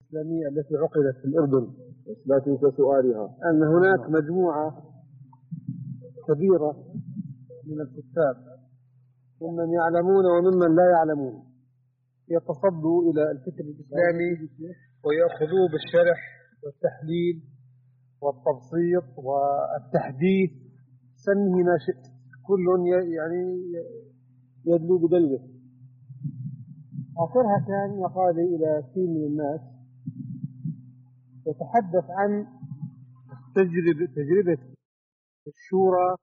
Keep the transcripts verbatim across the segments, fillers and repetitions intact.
الإسلامية التي عقدت في الأردن، لا تنسى سؤالها، أن هناك مجموعة كبيرة من الكتاب ممن يعلمون وممن لا يعلمون يتصدوا إلى الفكر الإسلامي ويأخذوه بالشرح والتحليل والتبسيط والتحديث، سميه ما شئت، كل يعني يدلو بدلوه. آخرها كان مقالي إلى كثير من الناس يتحدث عن تجربة تجربة الشورى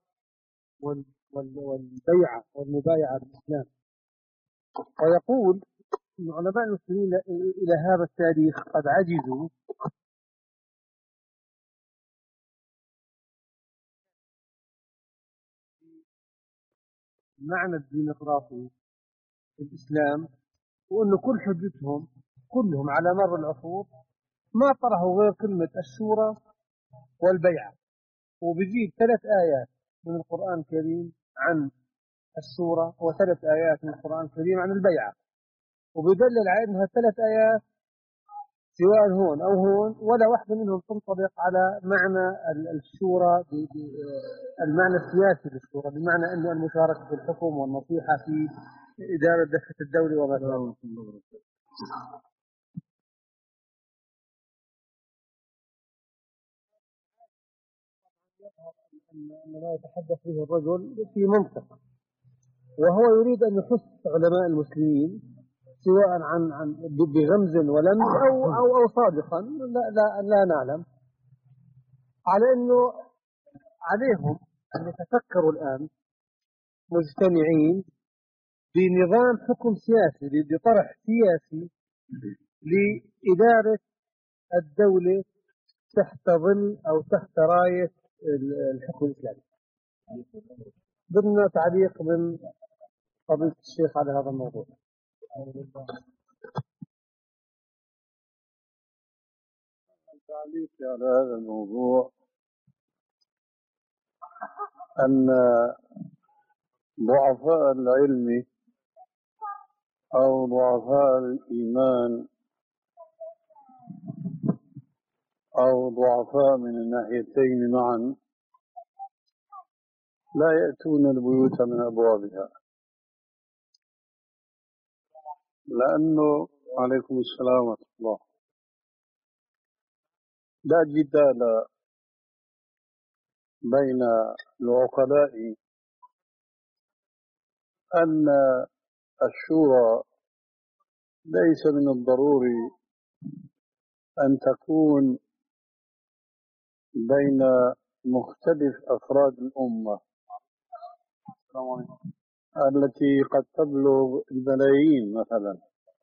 والبيعة والمبايعة بالإسلام، ويقول أن علماء المسلمين إلى هذا التاريخ قد عجزوا معنى الديمقراطي في الإسلام، وأن كل حجتهم كلهم على مر العصور ما طرحوا غير كلمة الشورى والبيعة، وبيجيب ثلاث آيات من القرآن الكريم عن الشورى وثلاث آيات من القرآن الكريم عن البيعة، وبيدلل على أنها ثلاث آيات سواء هون أو هون ولا واحدة منهم تنطبق على معنى الشورى، المعنى السياسي للشورى، بمعنى أنه المشاركة في الحكم والنصيحة في إدارة دفة الدولة وما شابه. أن ما يتحدث به الرجل في منطق، وهو يريد أن يحث علماء المسلمين سواء عن عن بغمز ولمز أو أو أو صادقا، لا لا لا نعلم، على أنه عليهم أن يتفكروا الآن مجتمعين بنظام حكم سياسي، بطرح سياسي لإدارة الدولة تحت ظل أو تحت راية الحكم الإسلامي. ضمن تعليق من فضيلة الشيخ على هذا الموضوع. تعليق على هذا الموضوع أن ضعفاء العلم أو ضعفاء الإيمان أو ضعفاء من الناحيتين معا لا يأتون البيوت من أبوابها، لأنه عليكم السلام ورحمة الله لا جدال بين العقلاء أن الشورى ليس من الضروري أن تكون بين مختلف أفراد الأمة التي قد تبلغ الملايين مثلا،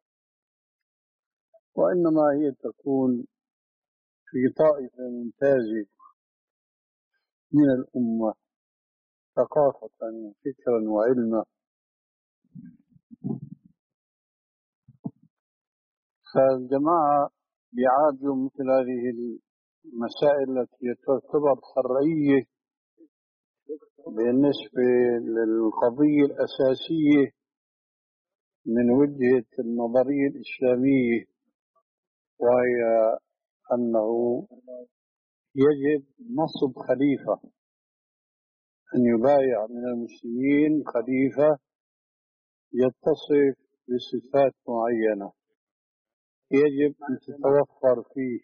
وإنما هي تكون في طائفة ممتازة من الأمة ثقافة وفكرا وعلما. فالجماعة بيعالجوا مثل هذه المسائل التي تعتبر فرعية بالنسبة للقضية الأساسية من وجهة النظرية الإسلامية، وهي أنه يجب نصب خليفة، أن يبايع من المسلمين خليفة يتصف بصفات معينة يجب أن تتوفر فيه،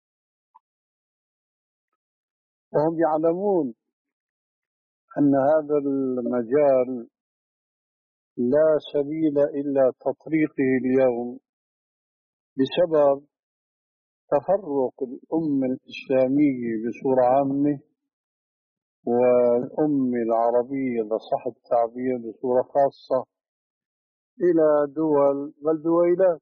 وهم يعلمون أن هذا المجال لا سبيل إلا تطريقه اليوم بسبب تفرق الأمة الإسلامية بصورة عامة والأمة العربية إذا صح التعبير بصورة خاصة إلى دول بل دويلات.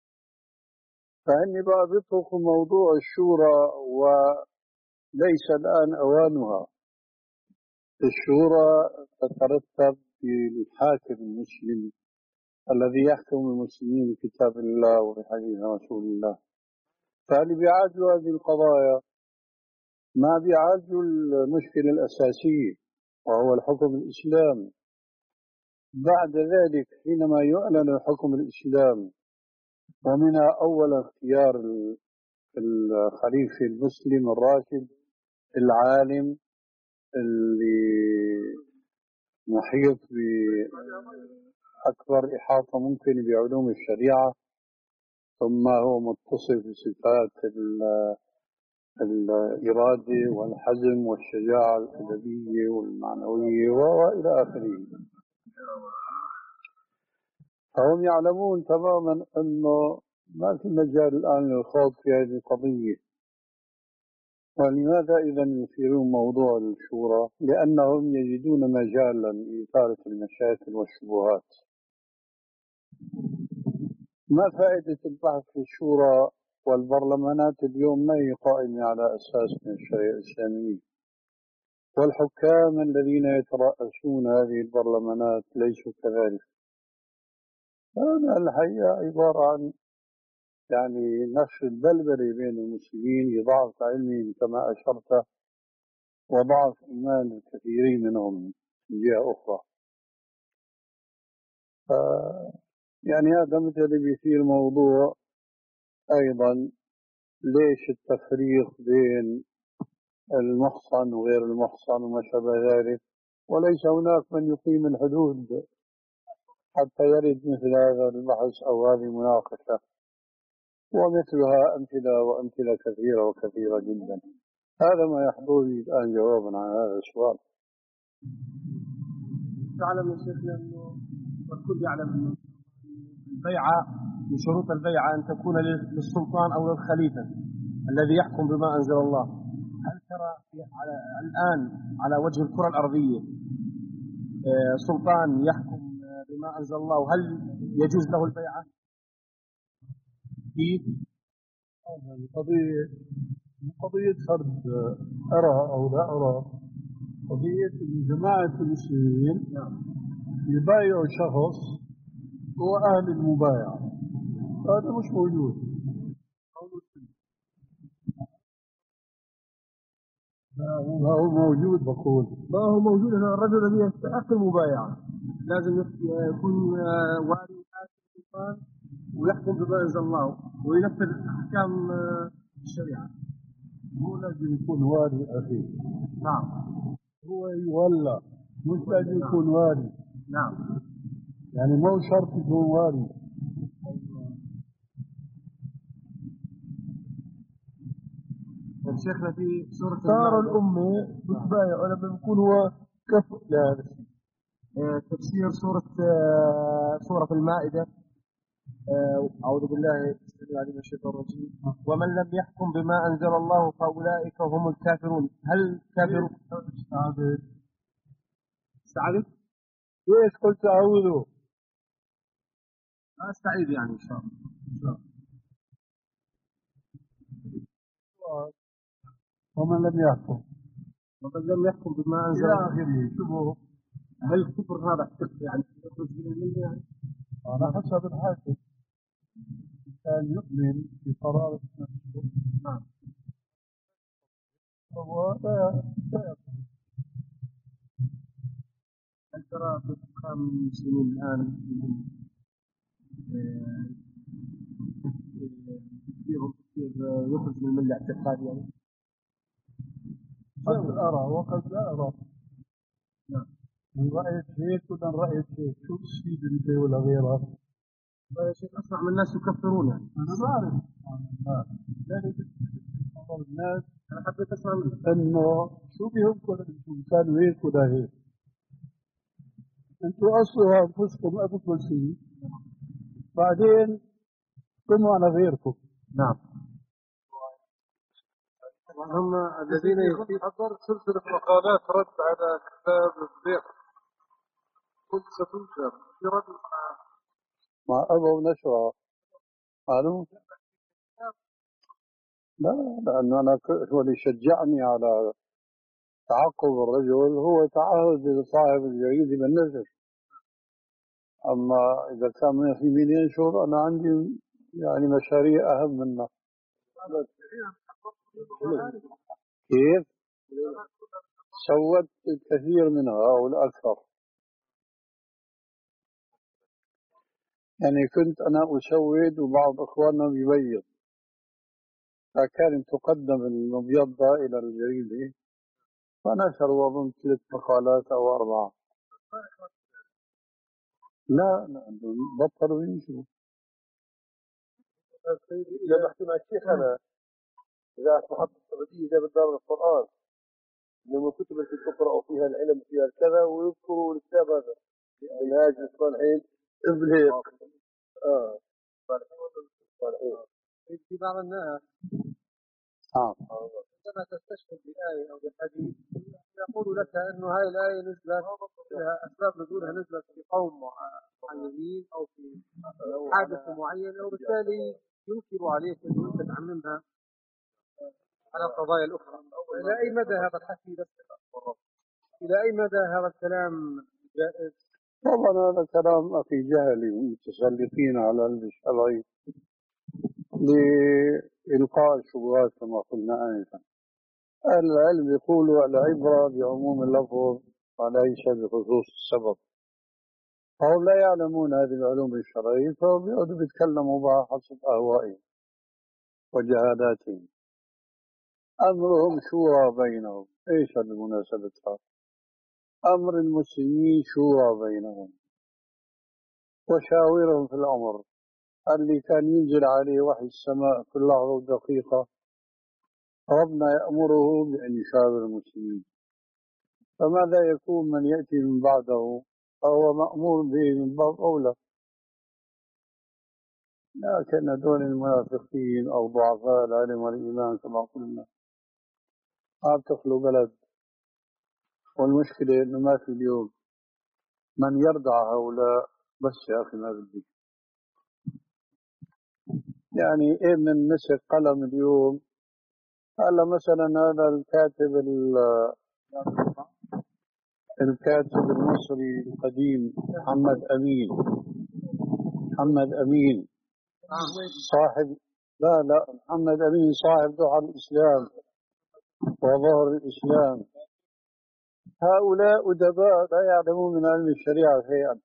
فإني بقى بيطرقوا موضوع الشورى وليس الآن أوانها. الشورى تترتب في الحاكم المسلم الذي يحكم المسلمين بكتاب الله وبحديث رسول الله. فاللي بيعالجوا هذه القضايا ما بيعالجوا المشكلة الأساسية وهو الحكم الإسلامي. بعد ذلك حينما يعلن الحكم الإسلامي ومنها أول اختيار الخليفة المسلم الراشد العالم اللي محيط بأكبر إحاطة ممكن بعلوم الشريعة، ثم هو متصف بصفات الإرادة والحزم والشجاعة الأدبية والمعنوية وإلى آخره. فهم يعلمون تماما أنه ما في مجال الآن للخوض في هذه القضية. ولماذا إذا يثيرون موضوع الشورى؟ لأنهم يجدون مجالا لإثارة المشاكل والشبهات. ما فائدة البحث في الشورى والبرلمانات اليوم ما هي قائمة على أساس من الشريعة الإسلامية، والحكام الذين يترأسون هذه البرلمانات ليسوا كذلك. هذا الحقيقة عبارة عن يعني نشر البلبلة بين المسلمين لضعف علمهم كما أشرت، وضعف إيمان الكثيرين منهم من جهة أخرى. يعني هذا مثل اللي بيثير موضوع أيضا ليش التفريق بين المحصن وغير المحصن وما شابه ذلك، وليس هناك من يقيم الحدود حتى يرد مثل هذا البحث أو هذه المناقشة، ومثلها أمثلة وأمثلة كثيرة وكثيرة جدا. هذا ما يحضر لي الآن جوابا عن هذا السؤال. تعلم يا شيخنا أنه الكل يعلم أنه البيعة من شروط البيعة أن تكون للسلطان أو للخليفة الذي يحكم بما أنزل الله. هل ترى على الآن على وجه الكرة الأرضية سلطان يحكم بما أنزل الله وهل يجوز له البيعة؟ كيف؟ قضية قضية فرد أرى أو لا أرى، قضية جماعة المسلمين يبايعوا شخص هو أهل المبايعة، هذا مش موجود. ما هو موجود، بقول ما هو موجود. هنا الرجل الذي يستحق المبايعة لازم يكون والي السلطان ويحكم بما أنزل الله وينفذ أحكام الشريعة. هو لازم يكون والي أخي. نعم. هو يولى، مش لازم يكون والي. نعم. يعني مو شرط يكون والي. شيخنا في سورة صار الأمة بتبايع لما بيكون هو كفء لهذا الشيء. تفسير سورة سورة المائدة. أعوذ بالله من الشيطان الرجيم. ومن لم يحكم بما أنزل الله فأولئك هم الكافرون. هل كافرون؟ استعبد استعبد؟ ليش قلت أعوذ؟ أستعيد يعني إن شاء الله. إن شاء الله. ومن لم يحكم ومن لم يحكم بما أنزل إلى آخره. شوفوا، هل الكفر هذا يعني يخرج من الملة يعني؟ على حسب الحاكم. كان يؤمن بقرار نفسه. نعم. فهو لا يخرج. هل ترى في حكام المسلمين الآن تفكيرهم تفكير يخرج من الملة اعتقاد يعني؟ قد أرى وقد لا أرى. نعم. من رأيت هيك ومن رأيت هيك، شو تفيد أنت ولا غيرك؟ يا شيخ أسمع من الناس يكفرون يعني. أنا بعرف ذلك الناس. أنا حبيت أسمع منك إنه شو بيهمكم أنتم كانوا هيك ولا هيك؟ أنتم أصلوا أنفسكم قبل كل شيء، بعدين قموا على غيركم. نعم. وهم الذين حضرت سلسلة مقالات رد على كتاب الزبير، كنت ستنشر في رد مع أبو نشرة. قالوا لا، لأن أنا هو اللي شجعني على تعقب الرجل هو تعهد لصاحب الجريدة بالنشر. أما إذا كان في مين ينشر، أنا عندي يعني مشاريع أهم منها. كيف؟ سوت الكثير منها أو الأكثر. يعني كنت أنا أسود وبعض إخواننا بيبيض، فكانت تقدم المبيضة إلى الجريدة فنشروا أظن ثلاث مقالات أو أربعة. لا لا بطلوا ينشروا. إذا بحكي مع الشيخ أنا إذا أصبحت السعودية إذا بدار القرآن من الكتب التي تقرأ فيها العلم فيها كذا ويذكروا الكتاب هذا منهاج الصالحين إبليق. آه صالحين. في بعض الناس آه. عندما تستشهد بآية أو بحديث يقول لك أنه هذه الآية نزلت لها أسباب نزولها نزلت في قوم معينين أو في حادث معين وبالتالي ينكر عليك أنه أنت تعممها على القضايا الأخرى. إلى أي مدى هذا الحكي إلى أي مدى هذا الكلام جائز؟ طبعا هذا كلام أخي جهلي متسلطين على الشرعي لإلقاء الشبهات كما قلنا آنفا. أهل العلم يقولوا العبرة بعموم اللفظ وليس بخصوص السبب، فهم لا يعلمون هذه العلوم الشرعية فهم يقعدوا يتكلموا بها حسب أهوائهم وجهالاتهم. أمرهم شورى بينهم. إيش المناسبة هذا؟ أمر المسلمين شورى بينهم وشاورهم في الأمر. اللي كان ينزل عليه وحي السماء كل لحظة ودقيقة ربنا يأمره بأن يشاور المسلمين، فماذا يكون من يأتي من بعده فهو مأمور به من باب أولى. لكن هذول المنافقين أو ضعفاء العلم والإيمان كما قلنا ما بتخلوا بلد. والمشكلة إنه ما في اليوم من يردع هؤلاء. بس يا أخي ما بدي يعني إيه من مسك قلم اليوم. هلا مثلا هذا الكاتب الكاتب المصري القديم محمد أمين محمد أمين صاحب لا لا محمد أمين صاحب دعاء الإسلام وظهر الإسلام. هؤلاء أدباء لا يعلمون من علم الشريعة شيئا،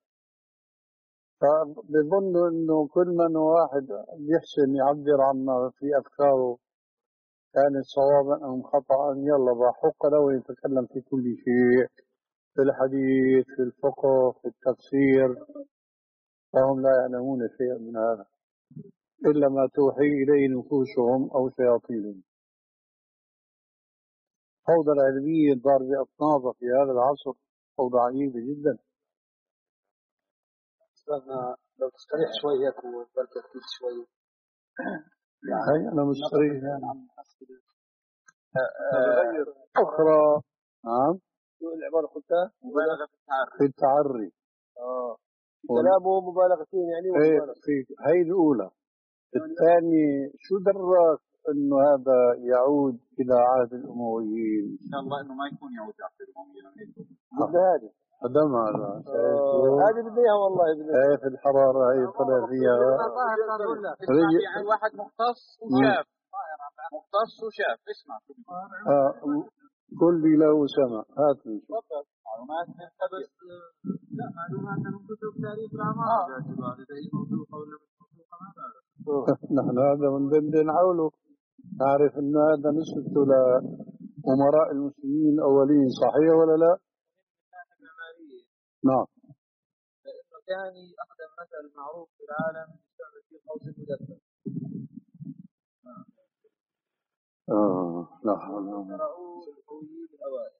فبظنوا أنه كل من واحد يحسن يعبر عما في أفكاره كانت صوابا أو خطأ يلا بحق له يتكلم في كل شيء، في الحديث في الفقه في التفسير، فهم لا يعلمون شيئا من هذا إلا ما توحي إليه نفوسهم أو شياطينهم. فوضى العلمية الضار بأطنابها في هذا العصر فوضى عجيبة جدا. أستاذنا لو تستريح شوي هيك وتركز شوي. هي أنا مستريح يعني. أخرى نعم. شو العبارة قلتها؟ مبالغة في التعري. في التعري. آه. كلامه مبالغتين يعني ومبالغة. في هي الأولى. الثاني شو دراك إنه هذا يعود إلى عهد الأمويين؟ إن شاء الله إنه ما يكون يعود عهد الأمويين. بدنا هذه. قدم هذا. هذه بديها والله بديها. هي في الحرارة هي طلع فيها. رجع عن واحد مختص وشاف. مختص وشاف اسمع. آه كل له سمع. هات لي. معلومات من قبل. لا معلومات من كتب تاريخ الأعمار. إذا هي موثوقة ولا مش موثوقة ما بعرف. نحن هذا من دندن حوله نعرف أن هذا نسبته لأمراء المسلمين الأولين صحيح ولا لا؟ نعم. لأنه كان أقدم مثل معروف في العالم يستعمل فيه قوس المدبر. آه لا حول ولا قوة.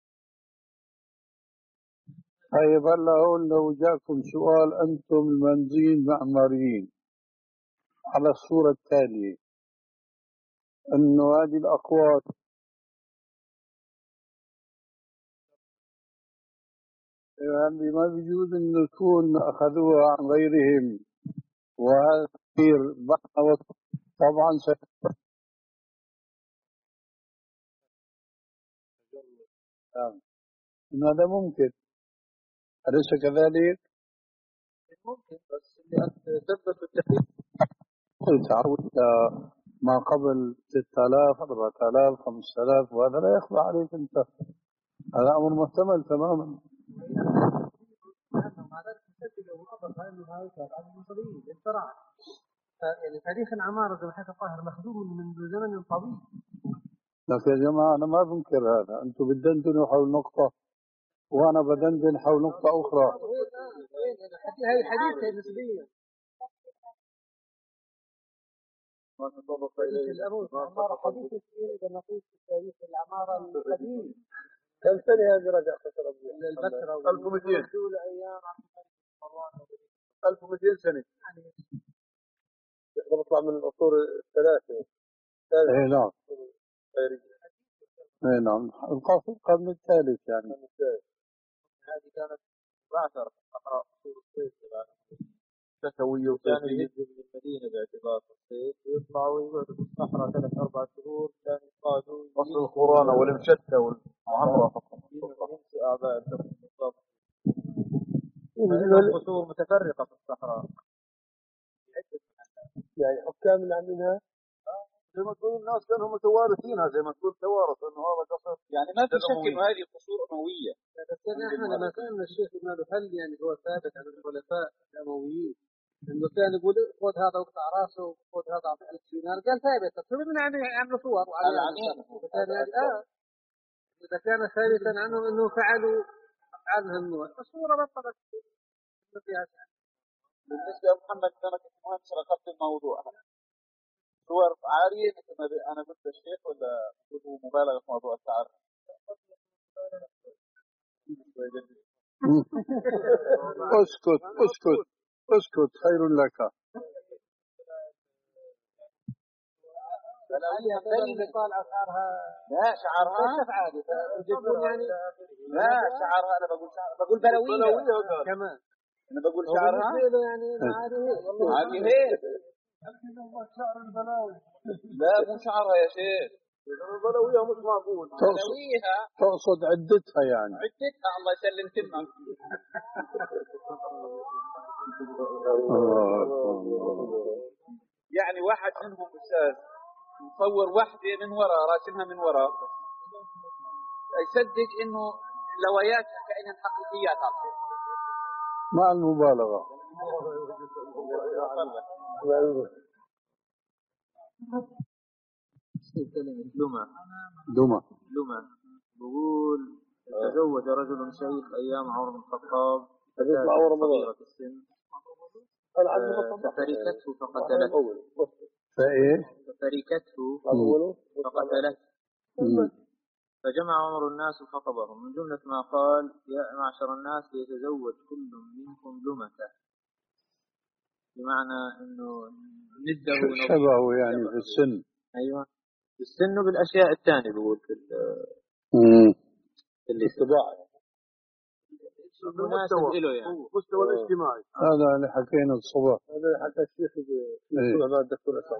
طيب هلا هون لو جاكم سؤال أنتم المنزين معماريين على الصورة التالية أنه هذه الأقوات يعني ما بيجوز أن يكون أخذوها عن غيرهم وهذا كثير بعد طبعا سيكون إن هذا ممكن أليس كذلك؟ ممكن بس اللي تثبت التحقيق تعود ما قبل ستة آلاف أربعة آلاف خمسة آلاف وهذا لا يخفى عليك أنت. هذا أمر محتمل تماما. هاي هاي هذا المصريين الفراعنة. يعني تاريخ العمارة زي ما حكى طاهر مخدوم من زمن طويل. لكن يا جماعة أنا ما بنكر هذا، أنتم بدندنوا حول نقطة وأنا بدندن حول نقطة أخرى. هاي حديثة نسبيا. العمارة حديثة إذا نقيس تاريخ العمارة القديم. كم سنة هذه رجع فترة البتراء ألف ومئتين أيام ألف ومئتين سنة يعني بطلع من العصور الثلاثة. إيه نعم. إيه نعم القصر القرن الثالث يعني. هذه كانت بعثر أقرأ أصول الصيد شتوية وكانوا يهجوا من المدينة باعتبار الصيد ويطلعوا ويقعدوا في الصحراء ثلاث أربع شهور كانوا يصطادوا وصل القرآن والمشتة والمعمرة فقط. ينسوا أعضاء الدم بالضبط. القصور متفرقة في الصحراء. يعني حكام اللي عاملينها زي ما تقول الناس كانوا متوارثينها زي ما تقول توارث انه هذا قصر يعني ما في شك انه هذه قصور امويه. بس احنا لما سالنا الشيخ ابن هل يعني هو ثابت عن الخلفاء الامويين انه كان يقول خذ هذا واقطع راسه وخذ هذا اعطيه ألف دينار قال ثابت بس من يعني عملوا صور وعلى اه اذا كان ثابتا عنهم انه فعلوا افعال هالنوع الصوره بطلت فيها. بالنسبه لمحمد انا كنت مهندس رقبت الموضوع صور عارية مثل ما أنا قلت الشيخ ولا هو مبالغة في موضوع التعرف؟ اسكت اسكت اسكت خير لك. لا شعرها لا شعرها أنا بقول شعرها بقول بلوية كمان أنا بقول شعرها يعني عادي هيك لا مو شعرها يا شيخ البلوية مش معقول. بلويها تقصد عدتها يعني. عدتها الله يسلم تمك. يعني واحد منهم أستاذ مصور واحدة من وراء راسمها من وراء يصدق إنه لوياتها كأنها حقيقيات أصلا مع المبالغة. كلمة لمع دمى لمع بقول تزوج رجل شيخ أيام عمر بن الخطاب صغيرة السن فتركته فقتلته فإيه فتركته فقتلته فجمع عمر الناس وخطبهم من جملة ما قال يا معشر الناس يتزوج كل منكم لمته بمعنى أنه نده شبهه يعني في السن. أيوة في السن بالأشياء الثانية بقول في اللي استباع مناسب له يعني مستوى الاجتماعي. هذا اللي حكينا الصبح. هذا حتى الشيخ الصبح مع الدكتور أسامة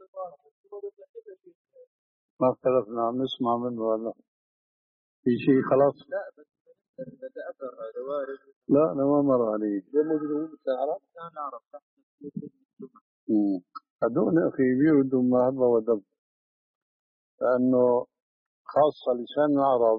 ما اختلفنا عم نسمع منه ولا في شيء خلاص. لا بس بدأ أثر هذا وارد. لا أنا ما مر علي. غير موجودين في العرب. كان العرب تحت هذول أخي بيودوا محبة ودم لأنه خاصة لسان العرب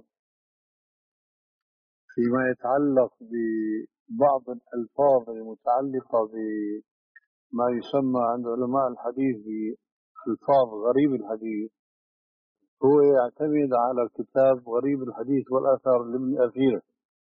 فيما يتعلق ببعض الألفاظ المتعلقة بما يسمى عند علماء الحديث بألفاظ غريب الحديث هو يعتمد على كتاب غريب الحديث والآثار لابن أثير.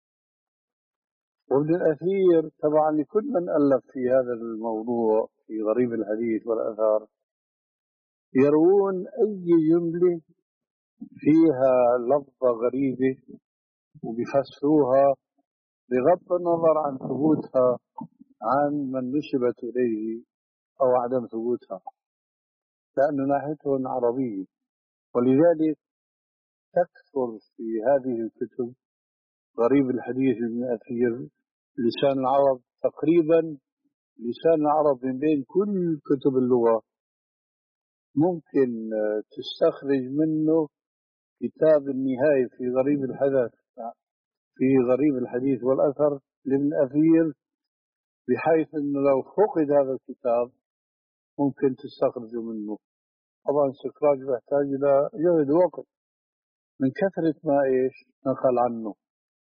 وابن الأثير طبعا لكل من ألف في هذا الموضوع في غريب الحديث والآثار يروون أي جملة فيها لفظة غريبة وبيفسروها بغض النظر عن ثبوتها عن من نسبت إليه أو عدم ثبوتها لأن ناحيتهم عربية. ولذلك تكثر في هذه الكتب غريب الحديث ابن أثير لسان العرب تقريبا لسان العرب من بين كل كتب اللغة ممكن تستخرج منه كتاب النهاية في غريب الحدث في غريب الحديث والأثر لابن أثير بحيث أنه لو فقد هذا الكتاب ممكن تستخرج منه. طبعا استخراج يحتاج إلى جهد وقت من كثرة ما إيش نقل عنه.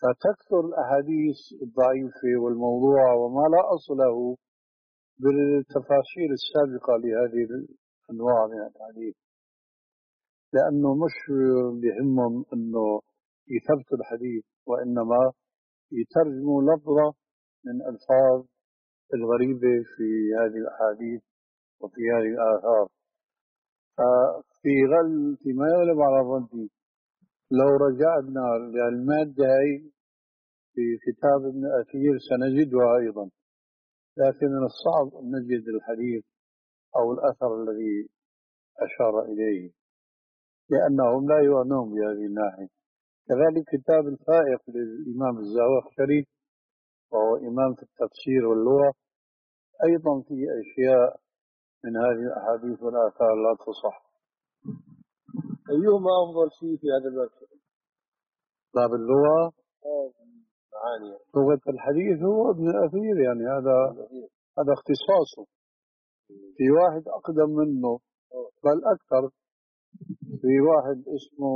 فتكثر الأحاديث الضعيفة والموضوع وما لا أصل له بالتفاسير السابقة لهذه الأنواع من الحديث، لأنه مش بهمهم أنه يثبتوا الحديث، وإنما يترجموا لفظة من ألفاظ الغريبة في هذه الأحاديث وفي هذه الآثار. في غل فيما يغلب على ظني لو رجعنا للمادة هي في كتاب ابن أثير سنجدها أيضا، لكن من الصعب أن نجد الحديث أو الأثر الذي أشار إليه، لأنهم لا يعنون بهذه الناحية. كذلك كتاب الفائق للإمام الزمخشري وهو إمام في التفسير واللغة أيضا في أشياء من هذه الأحاديث والآثار لا تصح. أيهما أفضل شيء في هذا الباب؟ باب اللغة معاني لغة الحديث هو ابن الأثير، يعني هذا هذا اختصاصه. في واحد أقدم منه بل أكثر، في واحد اسمه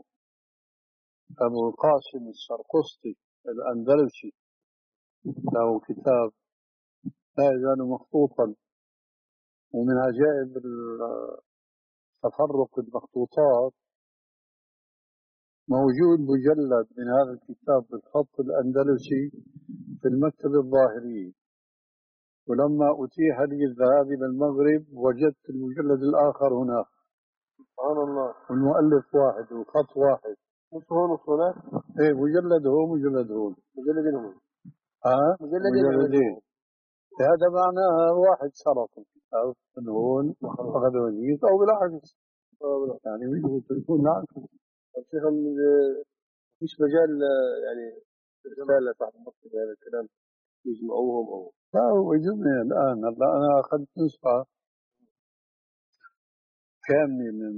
أبو القاسم السرقسطي الأندلسي له كتاب لا يزال مخطوطا، ومن عجائب تفرق المخطوطات موجود مجلد من هذا الكتاب بالخط الأندلسي في المكتبة الظاهرية، ولما أتيح لي الذهاب إلى المغرب وجدت المجلد الآخر هناك. سبحان الله. والمؤلف واحد والخط واحد. مش هون مش هناك؟ ايه مجلد هو مجلد هون. مجلدين هون. ها؟ مجلدين. مجلدين. هذا معناها واحد سرق الكتاب من هون أخذ ونيس أو بالعكس. يعني يكون العكس. شيخ مفيش مجال يعني رسالة صاحب المكتب هذا الكلام يجمعوهم أو لا هو يجمع الآن. هلا أنا أخذت نسخة كاملة من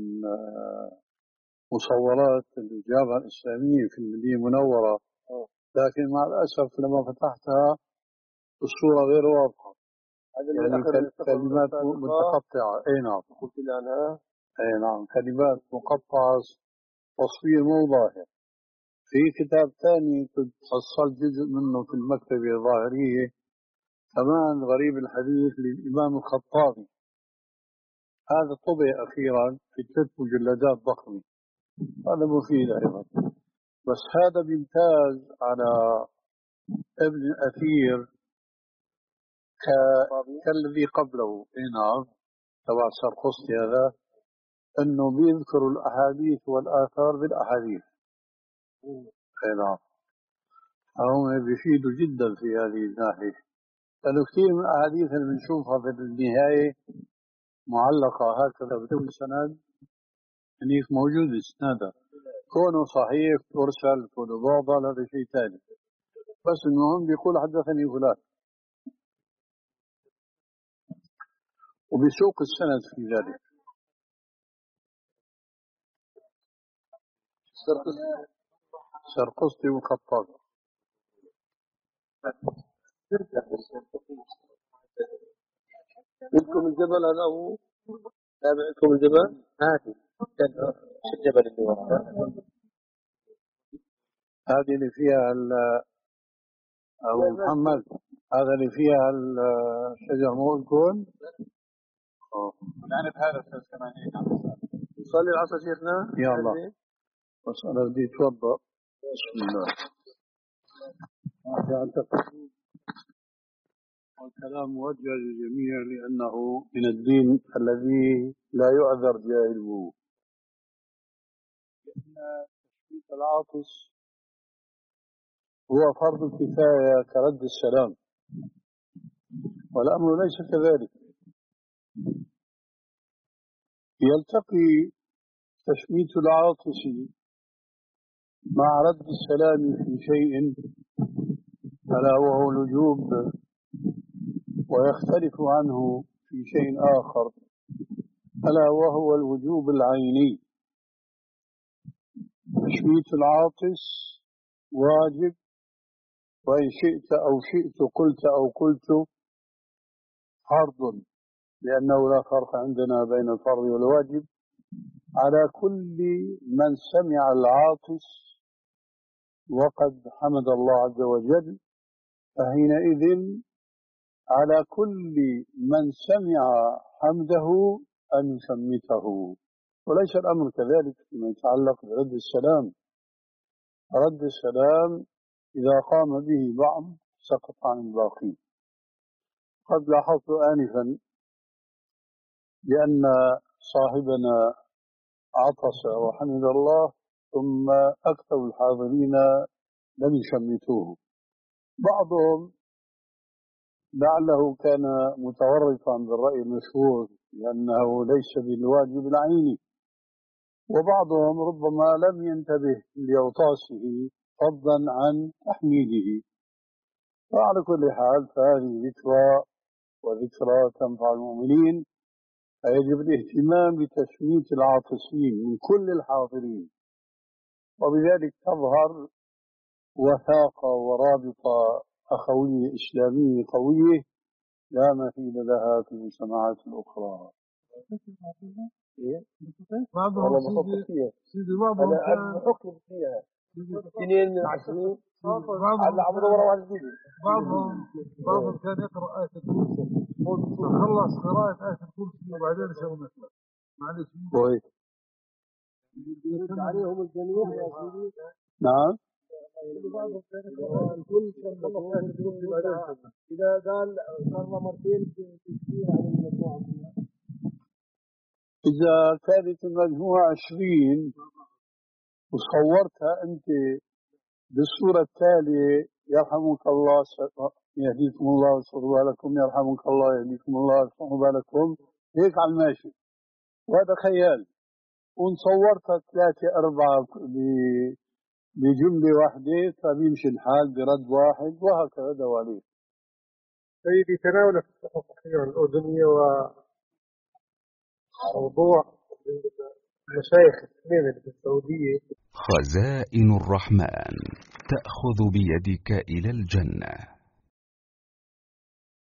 مصورات الجامعة الإسلامية في المدينة المنورة، لكن مع الأسف لما فتحتها الصورة غير واضحة، يعني كلمات متقطعة. أي نعم. قلت لي عنها. أي نعم، كلمات مقطعة، تصوير مو ظاهر. في كتاب ثاني كنت حصلت جزء منه في المكتبة الظاهرية كمان غريب الحديث للإمام الخطابي، هذا طبع أخيرا في ثلاث مجلدات ضخمة، هذا مفيد أيضا. بس هذا بيمتاز على ابن أثير ك... كالذي قبله. اي نعم، تبع السرقسطي هذا، انه بيذكر الاحاديث والاثار بالاحاديث. اي نعم، هم بيفيدوا جدا في هذه الناحيه، لانه كثير من الاحاديث اللي بنشوفها في النهايه معلقه هكذا بدون سند، هنيك موجود اسنادها، كونه صحيح ترسل كونه ضعضل هذا شيء ثاني، بس المهم بيقول حدثني فلان، وبسوق السند في ذلك. سرقسطي وخطاب. لكم الجبل هذا هو تابعكم الجبل هذه شو الجبل اللي وراه؟ هذه اللي فيها أبو محمد، هذا اللي فيها الشجر مو الكون. نعرف هذا أستاذ كمان هيك عم نصلي العصر شيخنا. يلا بس أنا بدي أتوضأ. بسم الله. والكلام موجه للجميع لأنه من الدين الذي لا يعذر جاهله. لأن تشبيك العاطس هو فرض الكفاية كرد السلام، والأمر ليس كذلك. يلتقي تشميت العاطس مع رد السلام في شيء ألا وهو الوجوب، ويختلف عنه في شيء آخر ألا وهو الوجوب العيني. تشميت العاطس واجب، وإن شئت أو شئت قلت أو قلت فرض، لأنه لا فرق عندنا بين الفرض والواجب على كل من سمع العاطس وقد حمد الله عز وجل، فحينئذ على كل من سمع حمده أن يشمته. وليس الأمر كذلك فيما يتعلق برد السلام. رد السلام إذا قام به بعض سقط عن الباقين. قد لاحظت آنفا بأن صاحبنا عطس وحمد الله، ثم أكثر الحاضرين لم يشمتوه. بعضهم لعله كان متورطا بالرأي المشهور لأنه ليس بالواجب العيني، وبعضهم ربما لم ينتبه لأوطاسه فضلا عن تحميده. وعلى كل حال فهذه ذكرى، وذكرى تنفع المؤمنين، فيجب الاهتمام بتشميت العاطسين من كل الحاضرين، وبذلك تظهر وثاقة ورابطة أخوية إسلامية قوية لا مثيل لها في المجتمعات الأخرى. بعضهم سيدي سيدي بعضهم أنا بحكم فيها اثنين من عشرين على عمره ورا واحد جديد. بعضهم بعضهم كان يقرأ آية الكرسي، خلص قراءة آية الكرسي وبعدين يسوي مثله. معلش كويس. يرد عليهم الجميع يا سيدي. نعم. بعضهم كان يقرأ الكل خلص آية الكرسي بعدين إذا قال مرة مرتين تشبيه على المجموعة. إذا كانت المجموعة عشرين وصورتها أنت بالصورة التالية: يرحمك الله يهديكم الله ويصلح بالكم، يرحمك الله يهديكم الله ويصلح بالكم، هيك على الماشي، وهذا خيال. ونصورتها ثلاثة أربعة بجملة واحدة فبيمشي الحال برد واحد، وهكذا دواليك. سيدي تناولت الصحفية الأردنية وموضوع المشايخ الاثنين في السعودية. خزائن الرحمن تأخذ بيدك إلى الجنة.